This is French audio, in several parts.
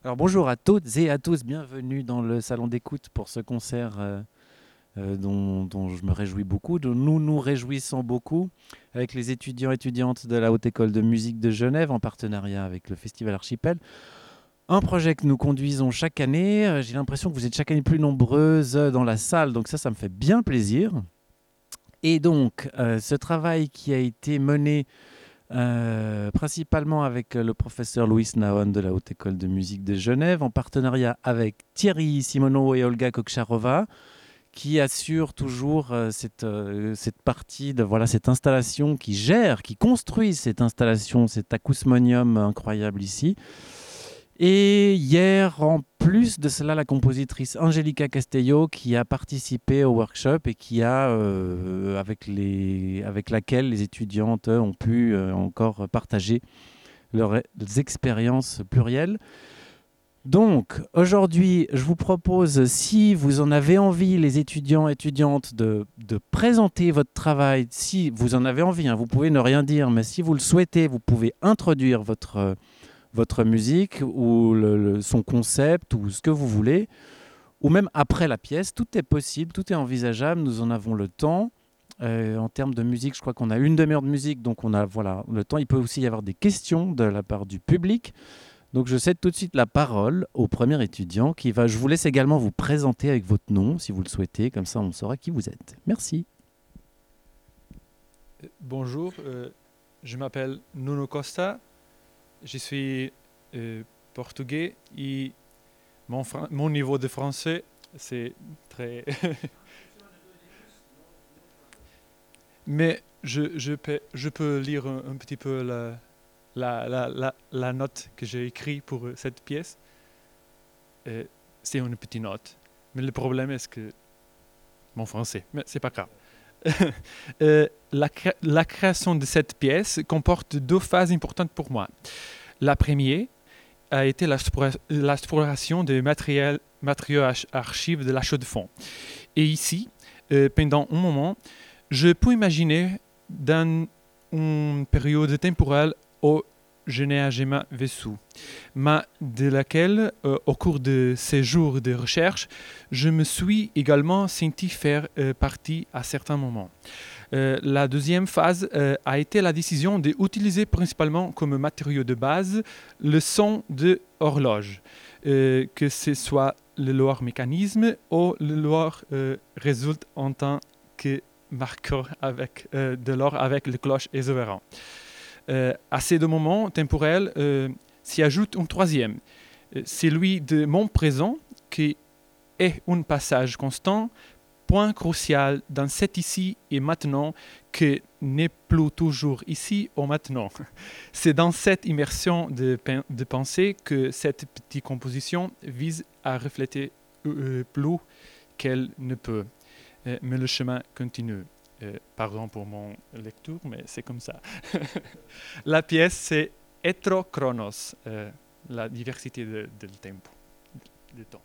Alors bonjour à toutes et à tous, bienvenue dans le salon d'écoute pour ce concert dont je me réjouis beaucoup, dont nous nous réjouissons beaucoup avec les étudiants et étudiantes de la Haute École de Musique de Genève en partenariat avec le Festival Archipel. Un projet que nous conduisons chaque année. J'ai l'impression que vous êtes chaque année plus nombreuses dans la salle, donc ça me fait bien plaisir. Et donc ce travail qui a été mené principalement avec le professeur Louis Naon de la Haute École de Musique de Genève, en partenariat avec Thierry Simoneau et Olga Kokcharova, qui assure toujours cette partie de cette installation, qui construit cette installation, cet acousmonium incroyable ici. Et hier, en plus de cela, la compositrice Angelica Castello qui a participé au workshop et qui a, avec laquelle les étudiantes ont pu encore partager leurs expériences plurielles. Donc, aujourd'hui, je vous propose, si vous en avez envie, les étudiants et étudiantes, de présenter votre travail. Si vous en avez envie, vous pouvez ne rien dire, mais si vous le souhaitez, vous pouvez introduire votre musique ou son concept ou ce que vous voulez, ou même après la pièce. Tout est possible, tout est envisageable, nous en avons le temps. En termes de musique, je crois qu'on a une demi-heure de musique, donc on a le temps. Il peut aussi y avoir des questions de la part du public. Donc je cède tout de suite la parole au premier étudiant qui va. Je vous laisse également vous présenter avec votre nom, si vous le souhaitez, comme ça on saura qui vous êtes. Merci. Bonjour, je m'appelle Nuno Costa, je suis portugais et mon niveau de français c'est très... Mais je peux lire un petit peu la note que j'ai écrite pour cette pièce. C'est une petite note, mais le problème est que mon français, mais c'est pas grave. La création de cette pièce comporte deux phases importantes pour moi. La première a été l'exploration des matériaux archives de la Chaux-de-Fonds. Et ici, pendant un moment, je peux imaginer dans une période temporelle où je n'ai jamais vécu, mais de laquelle, au cours de ces jours de recherche, je me suis également senti faire partie à certains moments. La deuxième phase a été la décision d'utiliser principalement comme matériau de base le son de horloge, que ce soit leur mécanisme ou leur résulte en tant que marqueur de l'or avec les cloches exubérantes. À ces deux moments temporels s'y ajoute un troisième, celui de mon présent, qui est un passage constant, point crucial dans cet ici et maintenant qui n'est plus toujours ici ou maintenant. C'est dans cette immersion de pensée que cette petite composition vise à refléter plus qu'elle ne peut. Mais le chemin continue. Pardon pour mon lecture, mais c'est comme ça. La pièce, c'est Heterochronos, la diversité de tempo, de temps.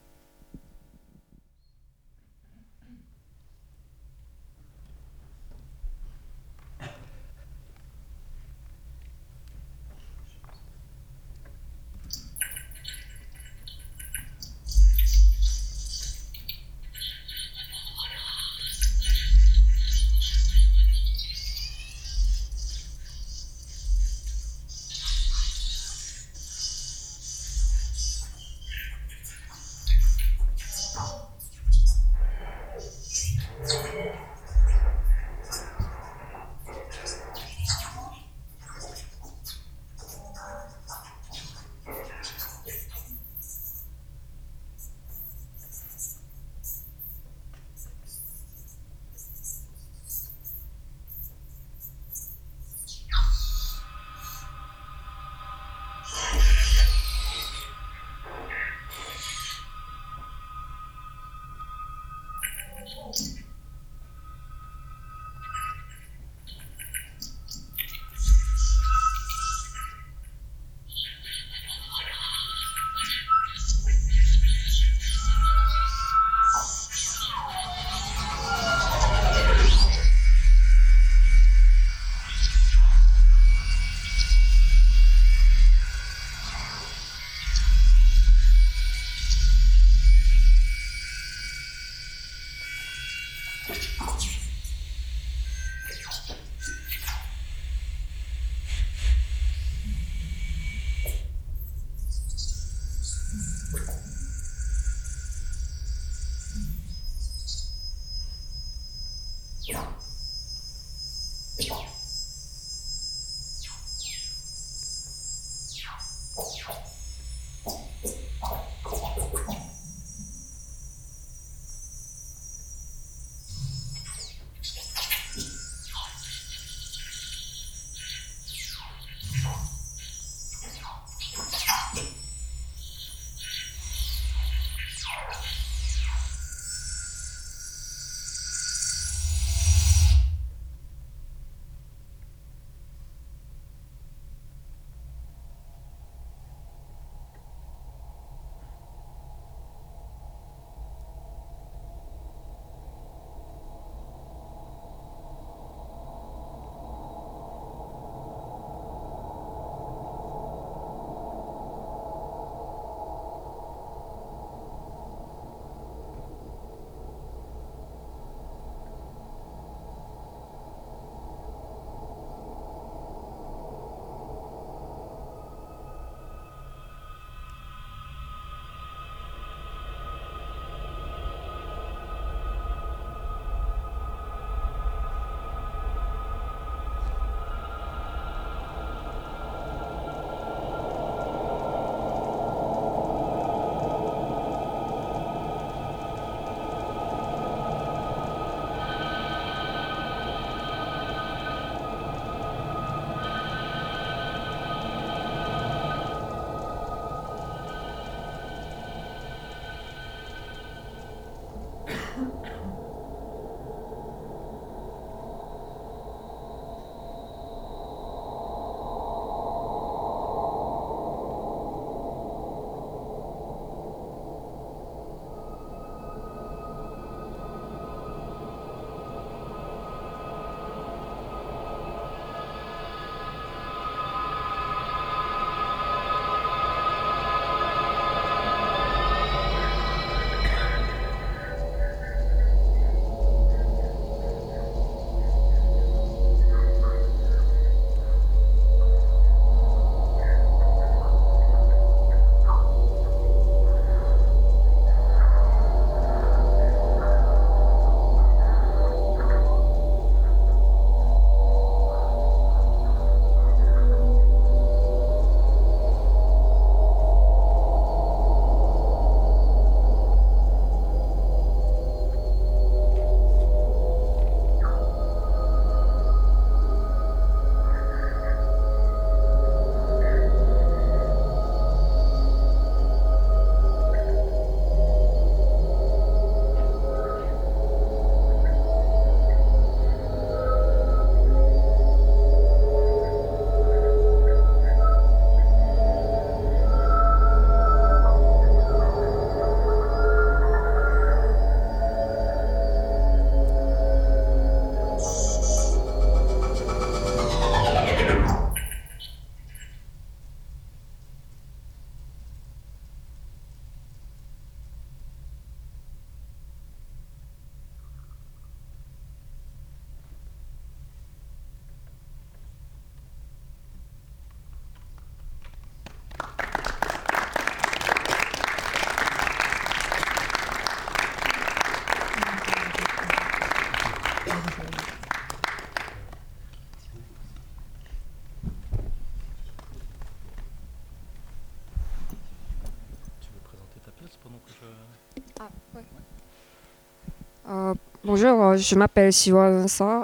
Bonjour, je m'appelle Siwa Sa,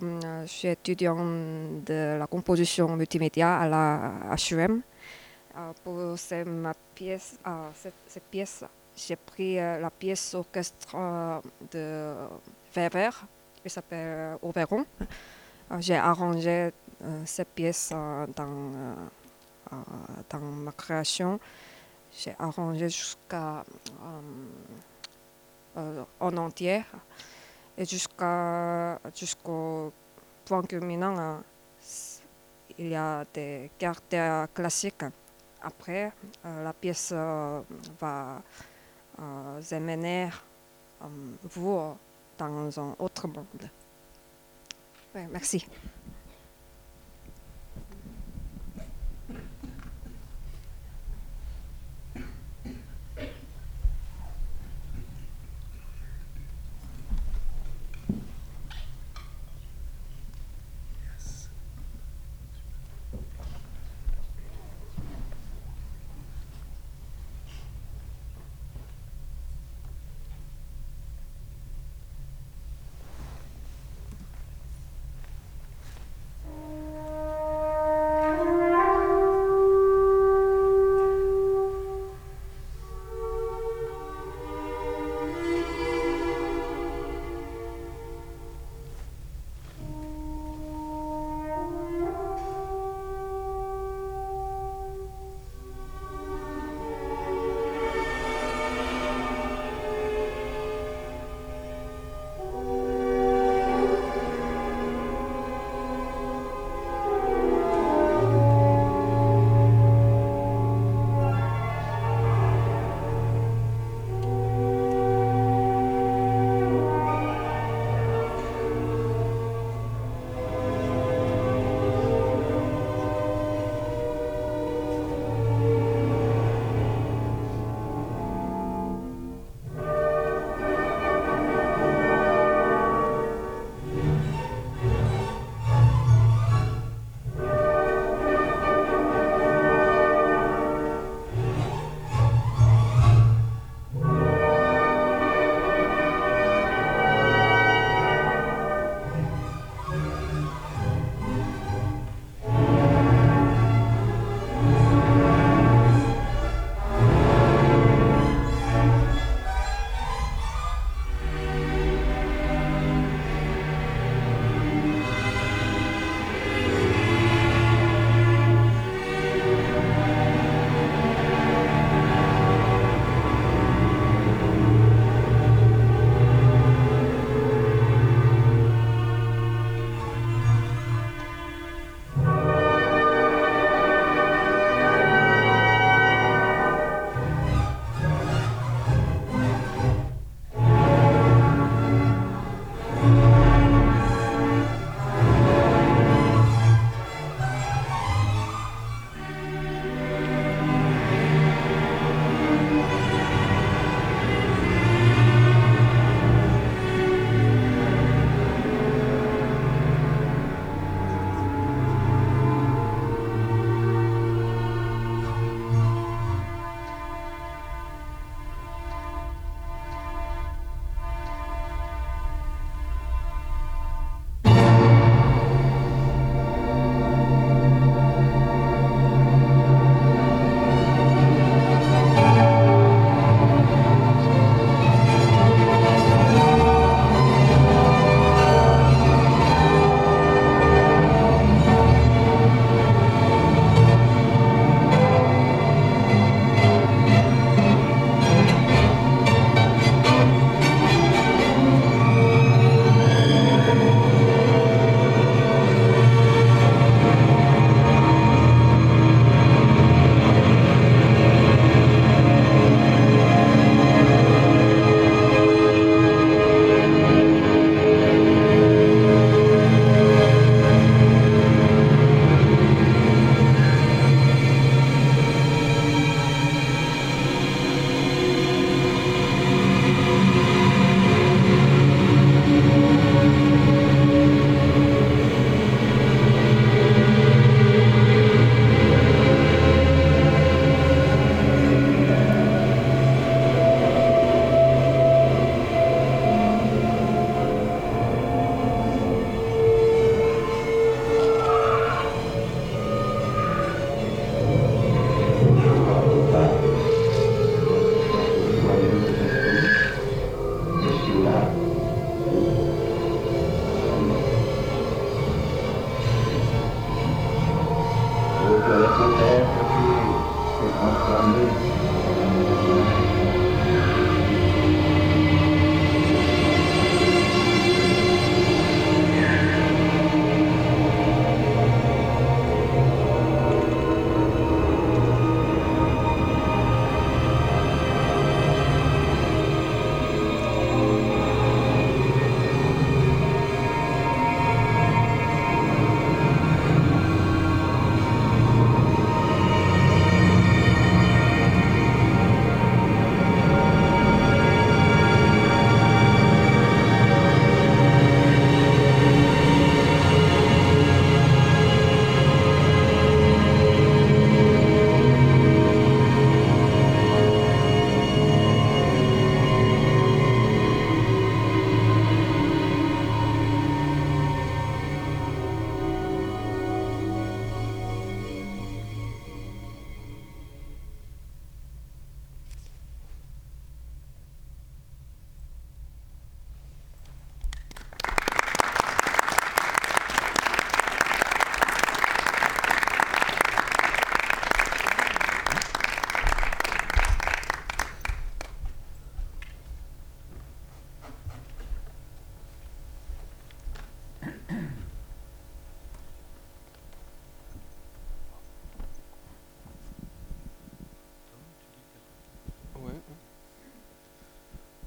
je suis étudiant de la composition multimédia à la HUM. Pour ma pièce, cette pièce, j'ai pris la pièce orchestre de Weber, qui s'appelle Oberon. J'ai arrangé cette pièce dans ma création. J'ai arrangé en entier et jusqu'au point culminant, il y a des caractères classiques. Après, la pièce va amener vous dans un autre monde. Ouais, merci.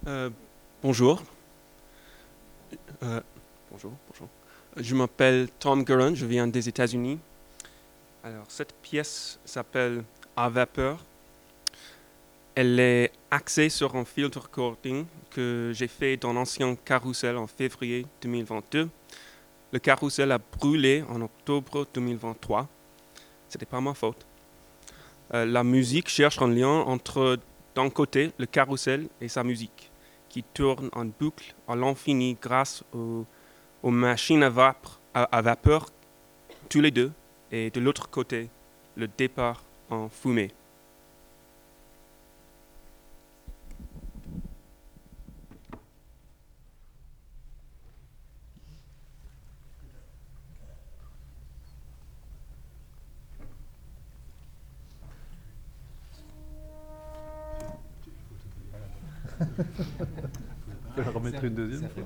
Euh, bonjour. Bonjour. Je m'appelle Tom Guerin, je viens des États-Unis. Alors, cette pièce s'appelle À vapeur. Elle est axée sur un field recording que j'ai fait dans l'ancien carrousel en février 2022. Le carrousel a brûlé en octobre 2023. C'était pas ma faute. La musique cherche un lien entre, d'un côté, le carrousel et sa musique, qui tourne en boucle à l'infini grâce aux machines à vapeur, tous les deux, et de l'autre côté, le départ en fumée. Tu peux la remettre une deuxième fois.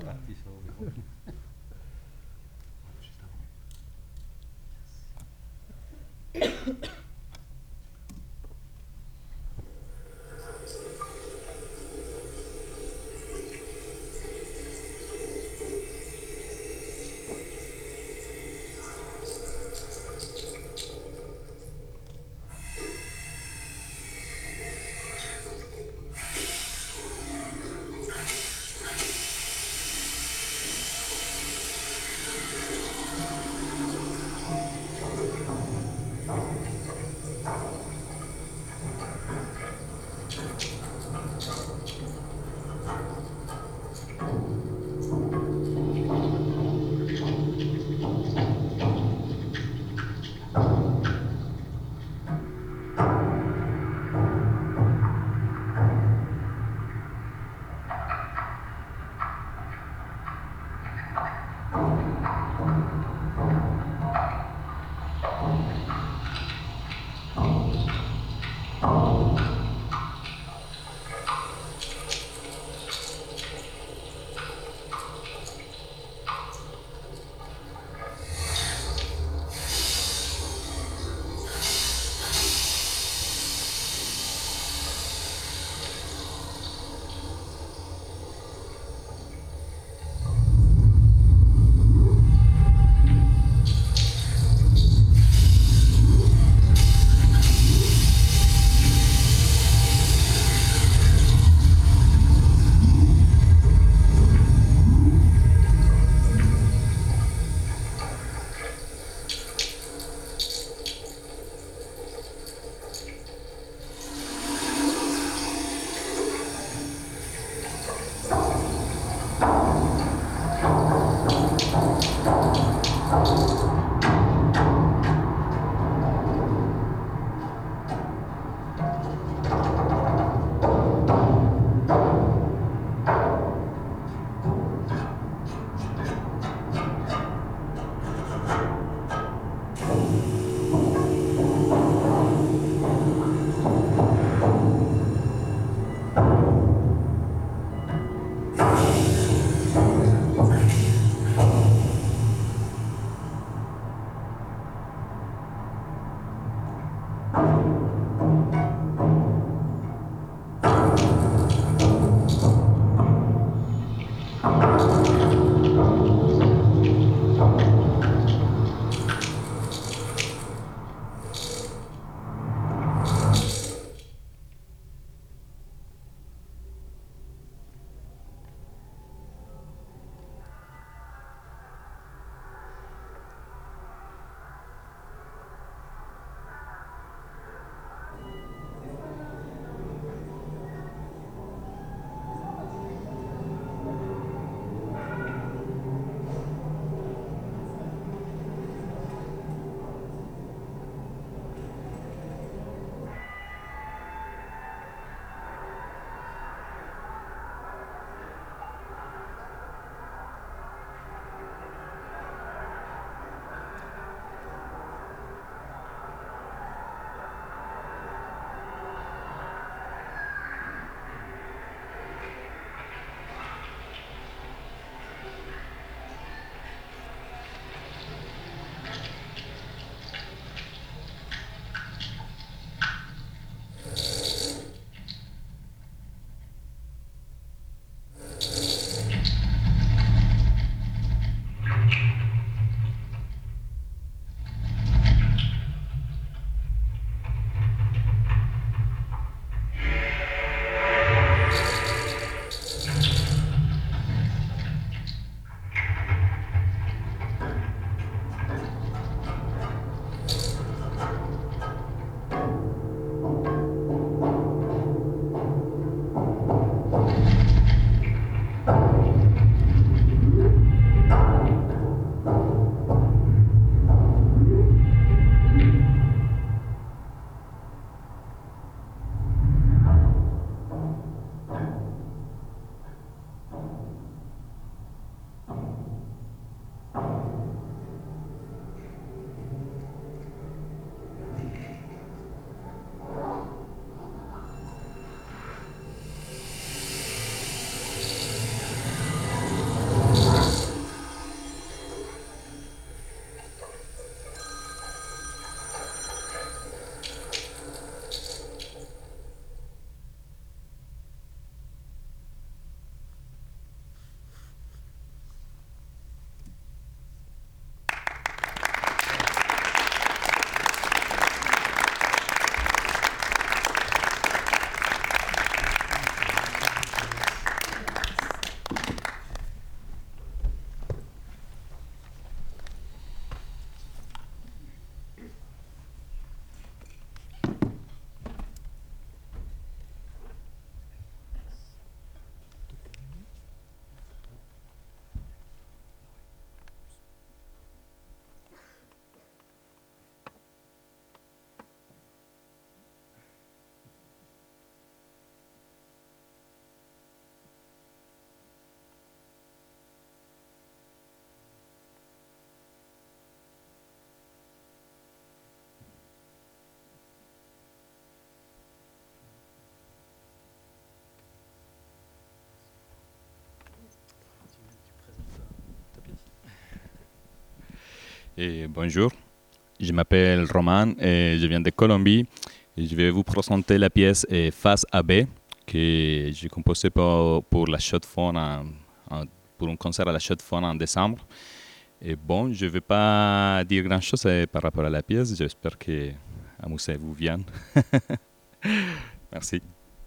Et bonjour, je m'appelle Roman et je viens de Colombie. Et je vais vous présenter la pièce Face AB que j'ai composée pour la Chaux de Fonds, pour un concert à la Chaux de Fonds en décembre. Et bon, je ne vais pas dire grand-chose par rapport à la pièce. J'espère que la musique vous vient. Merci.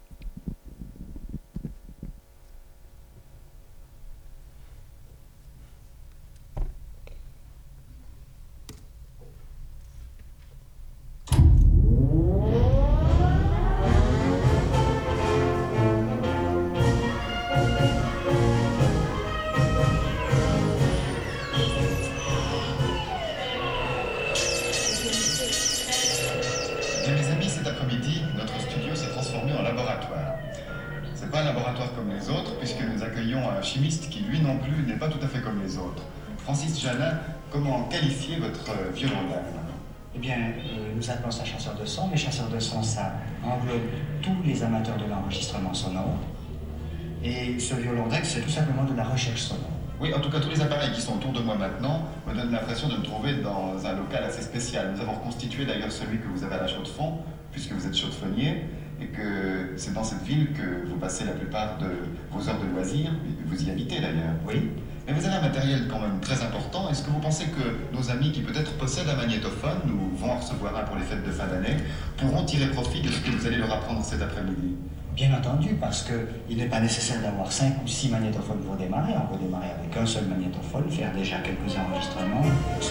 Bien mes amis, cet après-midi, notre studio s'est transformé en laboratoire. C'est pas un laboratoire comme les autres, puisque nous accueillons un chimiste qui, lui non plus, n'est pas tout à fait comme les autres. Francis Janin, comment qualifier votre violon d'âme? Eh bien, nous appelons ça chasseur de son, mais chasseur de son, ça englobe tous les amateurs de l'enregistrement sonore. Et ce violon d'aigle, c'est tout simplement de la recherche sonore. Oui, en tout cas, tous les appareils qui sont autour de moi maintenant me donnent l'impression de me trouver dans un local assez spécial. Nous avons reconstitué d'ailleurs celui que vous avez à la Chaux de Fonds, puisque vous êtes chaux-de-fonnier, et que c'est dans cette ville que vous passez la plupart de vos heures de loisirs. Vous y habitez d'ailleurs. Oui. Mais vous avez un matériel quand même très important. Est-ce que vous pensez que nos amis qui peut-être possèdent un magnétophone, ou vont en recevoir un pour les fêtes de fin d'année, pourront tirer profit de ce que vous allez leur apprendre cet après-midi? Bien entendu, parce qu'il n'est pas nécessaire d'avoir 5 ou 6 magnétophones pour démarrer. On peut démarrer avec un seul magnétophone, faire déjà quelques enregistrements.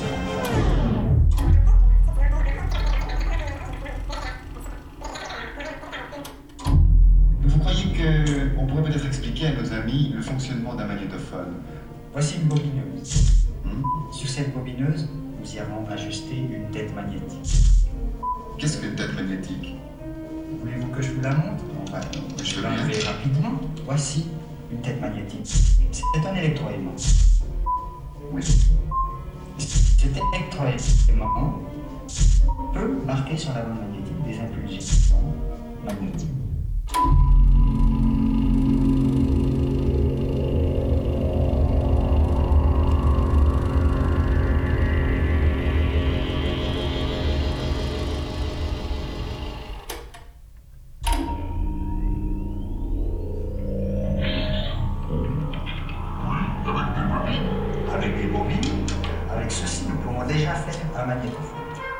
Vous croyez qu'on pourrait peut-être expliquer à nos amis le fonctionnement d'un magnétophone? Voici une bobineuse. Hmm? Sur cette bobineuse, nous y avons ajusté une tête magnétique. Qu'est-ce qu'une tête magnétique? Voulez-vous que je vous la montre? Je Je veux vais bien. l'enlever rapidement. Voici une tête magnétique. C'est un électroaimant. Oui. Cet électroaimant peut marquer sur la bande magnétique des impulsions magnétiques. Avec des bobines, avec ceci, nous pouvons déjà faire un magnétophone.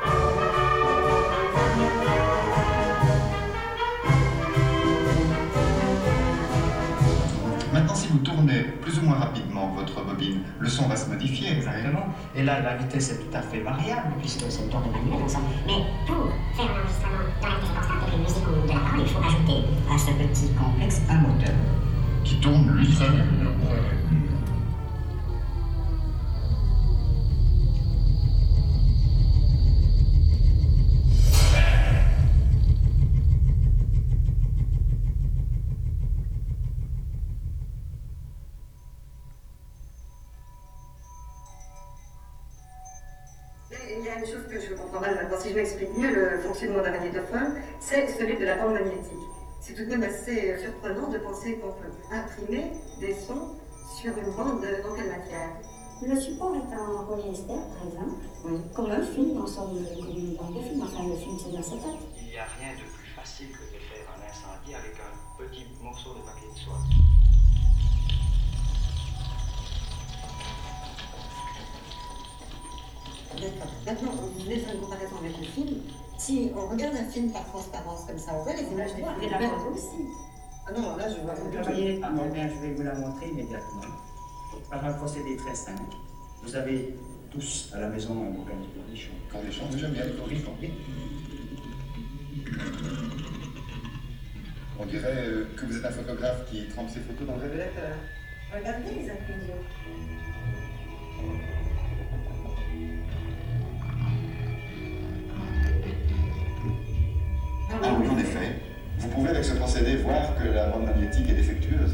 Maintenant, si vous tournez plus ou moins rapidement votre bobine, le son va se modifier. Exactement. Et là, la vitesse est tout à fait variable, puisque c'est le temps de manier ensemble. Mais pour faire un enregistrement dans la vitesse constante de la musique ou de la parole, il faut ajouter À ce petit complexe, un moteur. Qui tourne, lui, très bien. Il y a une chose que je comprends mal maintenant. Si je m'explique mieux, le fonctionnement d'un magnétophone, c'est celui de la bande magnétique. C'est tout de même assez surprenant de penser qu'on peut imprimer des sons sur une bande dans quelle matière? le support est en polyester, par exemple, comme un film dans son comme une bande de film. Enfin, le film, c'est de l'acétate. Il n'y a rien de plus facile que de faire un incendie avec un petit morceau de papier de soie. D'accord. Maintenant, vous voulez faire une comparaison avec le film. Si on regarde un film par transparence comme ça, on voit les images des films. Et la photo aussi. Ah non, là, je vois Vous pas le voyez? Ah, bien, je vais vous la montrer immédiatement. Par un procédé très simple. Vous avez tous à la maison un bouquin de cornichons. Cornichons, déjà bien, cornichons. Oui. On dirait que vous êtes un photographe qui trempe ses photos dans le révélateur. Regardez les inclusions. Ah oui, en effet. Vous pouvez avec ce procédé voir que la bande magnétique est défectueuse.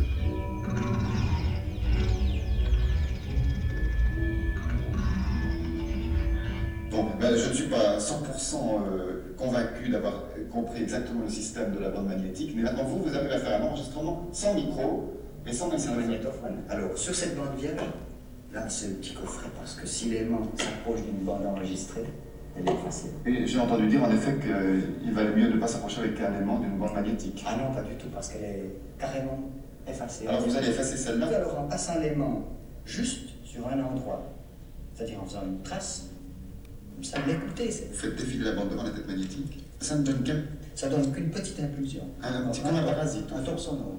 Bon, ben, je ne suis pas 100% convaincu d'avoir compris exactement le système de la bande magnétique, mais maintenant vous avez à faire un enregistrement sans micro et sans C'est un magnétophone. magnétophone. Alors, sur cette bande vierge, Là, c'est le petit coffret, parce que si l'aimant s'approche d'une bande enregistrée, elle est effacée. Et j'ai entendu dire en effet qu'il valait mieux ne pas s'approcher avec un aimant d'une bande magnétique. Ah non, pas du tout, parce qu'elle est carrément effacée. Alors vous allez effacer celle-là? Alors en passant l'aimant juste sur un endroit, c'est-à-dire en faisant une trace, ça me l'écouter. Vous faites défiler la bande devant la tête magnétique. Ça ne donne qu'un... Ça donne qu'une petite impulsion. Un petit comme un parasite. Un tour sonore.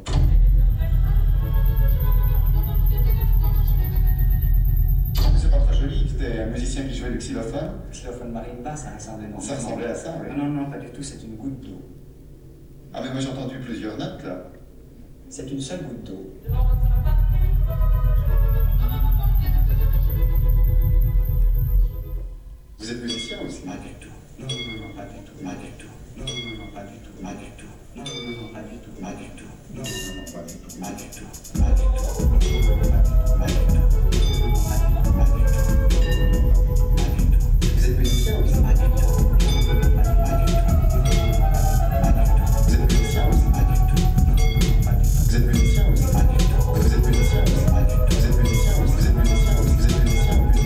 C'est pas très joli. C'était un musicien qui jouait le xylophone. Le xylophone marimba, ça ressemblait non. Ça ressemblait à ça, oui. Non, non, pas du tout, c'est une goutte d'eau. Ah mais moi j'ai entendu plusieurs notes là. C'est une seule goutte d'eau. Vous êtes musicien aussi? Pas du tout. Non, non, non, pas du tout. Pas du tout. Non, non, non, pas du tout. Pas du tout. Non, non, non, pas du tout. Pas du tout. Non, non, non, pas du tout. Pas du tout. Pas du tout. Pas du tout. Pas du tout. Pas du tout. Vous êtes musicien aussi? Pas du tout. Pas du tout. Vous êtes musicien aussi? Pas du tout. Pas du tout. Vous êtes musicien aussi? Pas du tout. Vous êtes musicien aussi? Pas du tout. Vous êtes musicien aussi? Vous êtes musicien aussi? Vous êtes musicien aussi?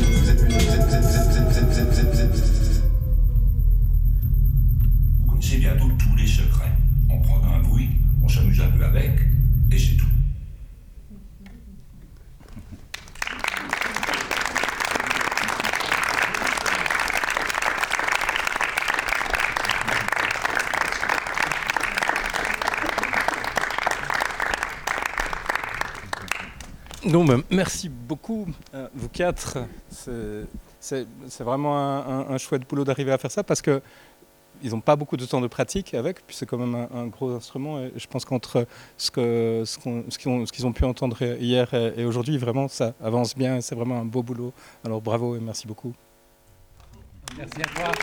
Vous connaissez bientôt tous les secrets. On prend un bruit, on s'amuse un peu avec, et c'est tout. Non, ben, merci beaucoup, vous quatre. C'est vraiment un chouette boulot d'arriver à faire ça parce que ils n'ont pas beaucoup de temps de pratique avec, puis c'est quand même un gros instrument. Et je pense qu'entre ce qu'ils ont pu entendre hier et aujourd'hui, vraiment, ça avance bien. C'est vraiment un beau boulot. Alors bravo et merci beaucoup. Merci à toi.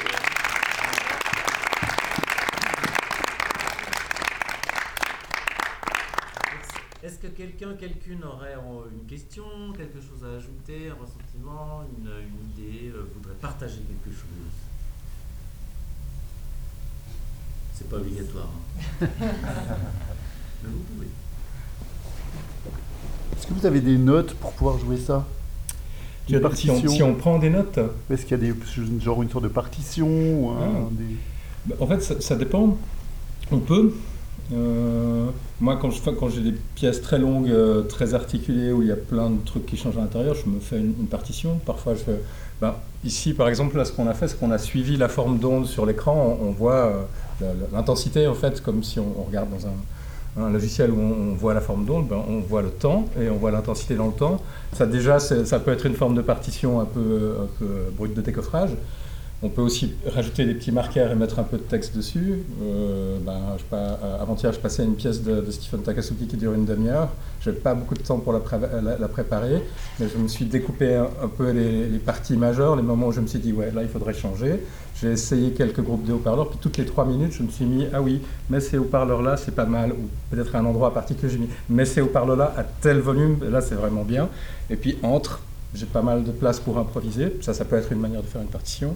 Est-ce que quelqu'une aurait une question, quelque chose à ajouter, un ressentiment, une idée, voudrait partager quelque chose? C'est pas obligatoire. Hein. Mais vous pouvez. Est-ce que vous avez des notes pour pouvoir jouer ça? Une partition? Si on prend des notes. Est-ce qu'il y a genre une sorte de partition ou En fait, ça dépend. On peut. Moi, quand j'ai des pièces très longues, très articulées, où il y a plein de trucs qui changent à l'intérieur, je me fais une partition. Parfois, ici, par exemple, là, ce qu'on a fait, c'est qu'on a suivi la forme d'onde sur l'écran. On voit l'intensité, en fait, comme si on regarde dans un logiciel où on voit la forme d'onde, on voit le temps et on voit l'intensité dans le temps. Ça, déjà, ça peut être une forme de partition un peu brute de décoffrage. On peut aussi rajouter des petits marqueurs et mettre un peu de texte dessus. Avant-hier, je passais une pièce de Stephen Takasugi qui dure une demi-heure. Je n'avais pas beaucoup de temps pour la préparer, mais je me suis découpé un peu les parties majeures, les moments où je me suis dit, ouais, là, il faudrait changer. J'ai essayé quelques groupes de haut-parleurs, puis toutes les 3 minutes, je me suis mis, ah oui, mais ces haut-parleurs-là, c'est pas mal, ou peut-être à un endroit particulier, j'ai mis, mais ces haut-parleurs-là, à tel volume, là, c'est vraiment bien. Et puis, j'ai pas mal de place pour improviser. Ça peut être une manière de faire une partition.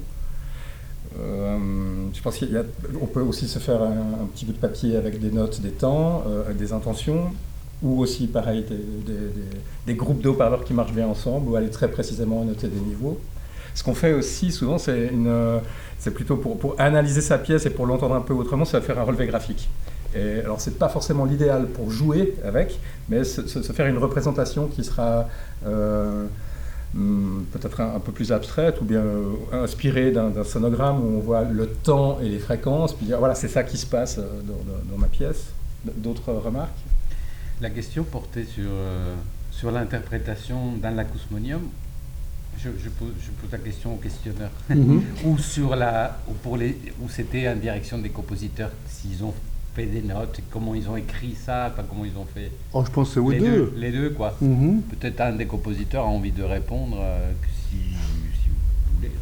Je pense qu'on peut aussi se faire un petit bout de papier avec des notes, des temps, des intentions, ou aussi pareil des groupes de haut-parleurs qui marchent bien ensemble, ou aller très précisément noter des niveaux. Ce qu'on fait aussi souvent, c'est plutôt pour analyser sa pièce et pour l'entendre un peu autrement, c'est faire un relevé graphique. Et alors c'est pas forcément l'idéal pour jouer avec, mais se faire une représentation qui sera peut-être un peu plus abstraite ou bien inspirée d'un sonogramme où on voit le temps et les fréquences, puis dire voilà, c'est ça qui se passe dans ma pièce. D'autres remarques? La question portait sur l'interprétation dans l'acousmonium. Je pose la question au questionneur. Ou où c'était en direction des compositeurs, s'ils ont fait des notes, comment ils ont écrit ça, comment ils ont fait. Oh, je pense que c'est les deux, quoi. Peut-être un des compositeurs a envie de répondre si vous voulez.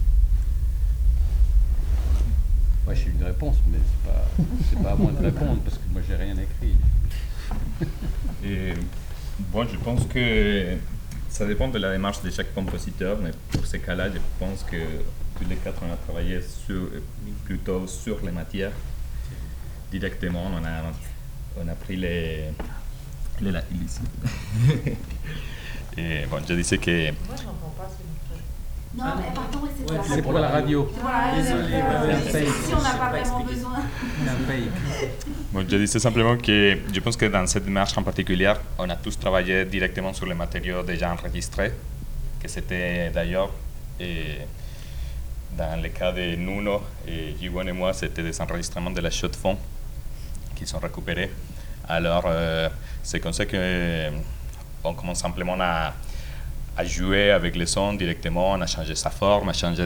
Moi, j'ai une réponse, mais c'est pas à moi de répondre parce que moi, j'ai rien écrit. Et bon, je pense que ça dépend de la démarche de chaque compositeur, mais pour ces cas-là, je pense que tous les quatre, on a travaillé plutôt sur les matières. Directement, on a pris les Et bon, je disais que... Moi, je n'entends pas ce micro. Non, mais pardon, oui, c'est C'est pour la radio. Voilà, Désolé, si on n'a pas vraiment besoin. Bon, je disais simplement que je pense que dans cette démarche en particulier, on a tous travaillé directement sur les matériaux déjà enregistrés, que c'était d'ailleurs, dans le cas de Nuno, et Jiwon et moi, c'était des enregistrements de la chaux de fond qui sont récupérés. Alors, c'est comme ça qu'on commence simplement à jouer avec les sons directement, on a changé sa forme, a changé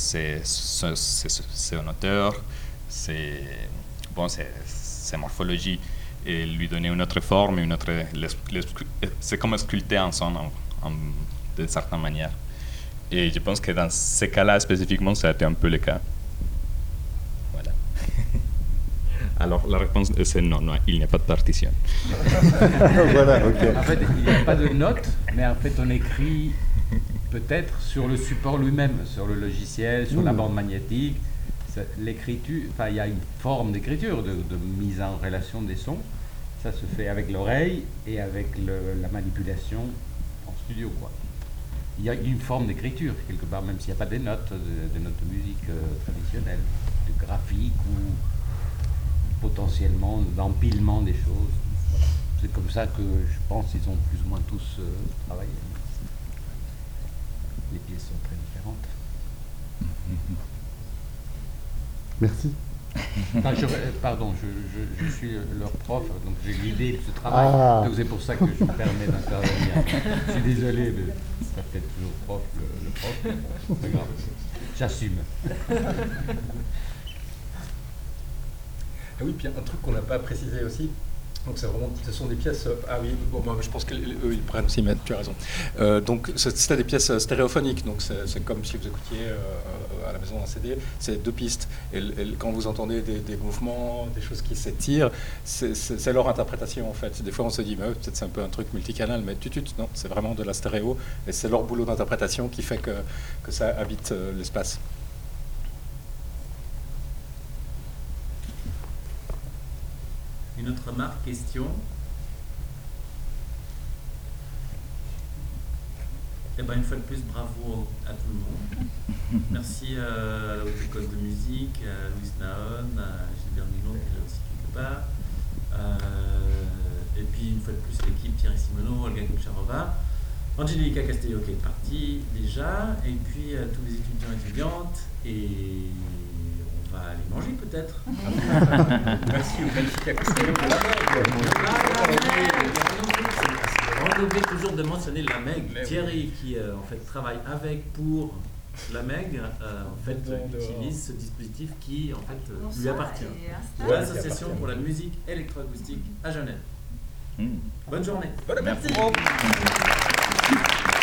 son hauteur, ses morphologies, et lui donner une autre forme, c'est comme sculpter un son d'une certaine manière. Et je pense que dans ces cas-là spécifiquement, ça a été un peu le cas. Voilà. Alors la réponse c'est non, il n'y a pas de partition. Voilà, ok. En fait, il n'y a pas de notes, mais en fait on écrit peut-être sur le support lui-même, sur le logiciel, sur la bande magnétique. L'écriture, enfin il y a une forme d'écriture, de mise en relation des sons. Ça se fait avec l'oreille et avec la manipulation en studio, quoi. Il y a une forme d'écriture quelque part, même s'il n'y a pas des notes de musique traditionnelles, de graphique ou potentiellement d'empilement des choses. Voilà. C'est comme ça que je pense qu'ils ont plus ou moins tous travaillé. Les pièces sont très différentes. Merci. Je suis leur prof, donc j'ai guidé ce travail. Donc c'est pour ça que je me permets d'intervenir. Je suis désolé, mais ça fait toujours prof, le prof. Mais bon, c'est pas grave. J'assume. Ah oui, puis un truc qu'on n'a pas précisé aussi. Donc ce sont des pièces. Ah oui, bon, moi je pense qu'eux ils prennent aussi, mais tu as raison. Donc c'était des pièces stéréophoniques, donc c'est comme si vous écoutiez à la maison un CD. C'est 2 pistes. Et quand vous entendez des mouvements, des choses qui s'étirent, c'est leur interprétation en fait. Des fois on se dit, peut-être c'est un peu un truc multicanal, mais non, c'est vraiment de la stéréo. Et c'est leur boulot d'interprétation qui fait que ça habite l'espace. Une autre remarque, question? Eh bien, une fois de plus, bravo à tout le monde. Merci aux écoles de musique, à Louis Naon, à Gilbert Milon qui est là aussi quelque part. Et puis, une fois de plus, l'équipe Thierry Simoneau, Olga Kucharova, Angelica Castello qui est partie déjà, et puis tous les étudiants et étudiantes. Et on va aller manger peut-être. Merci aux Benfica Castello de la MEG. On oublie toujours de mentionner la MEG. Thierry qui en fait travaille avec pour la MEG, en fait utilise ce dispositif qui en fait lui appartient. L'Association pour la musique électroacoustique à Genève. Bonne journée. Merci.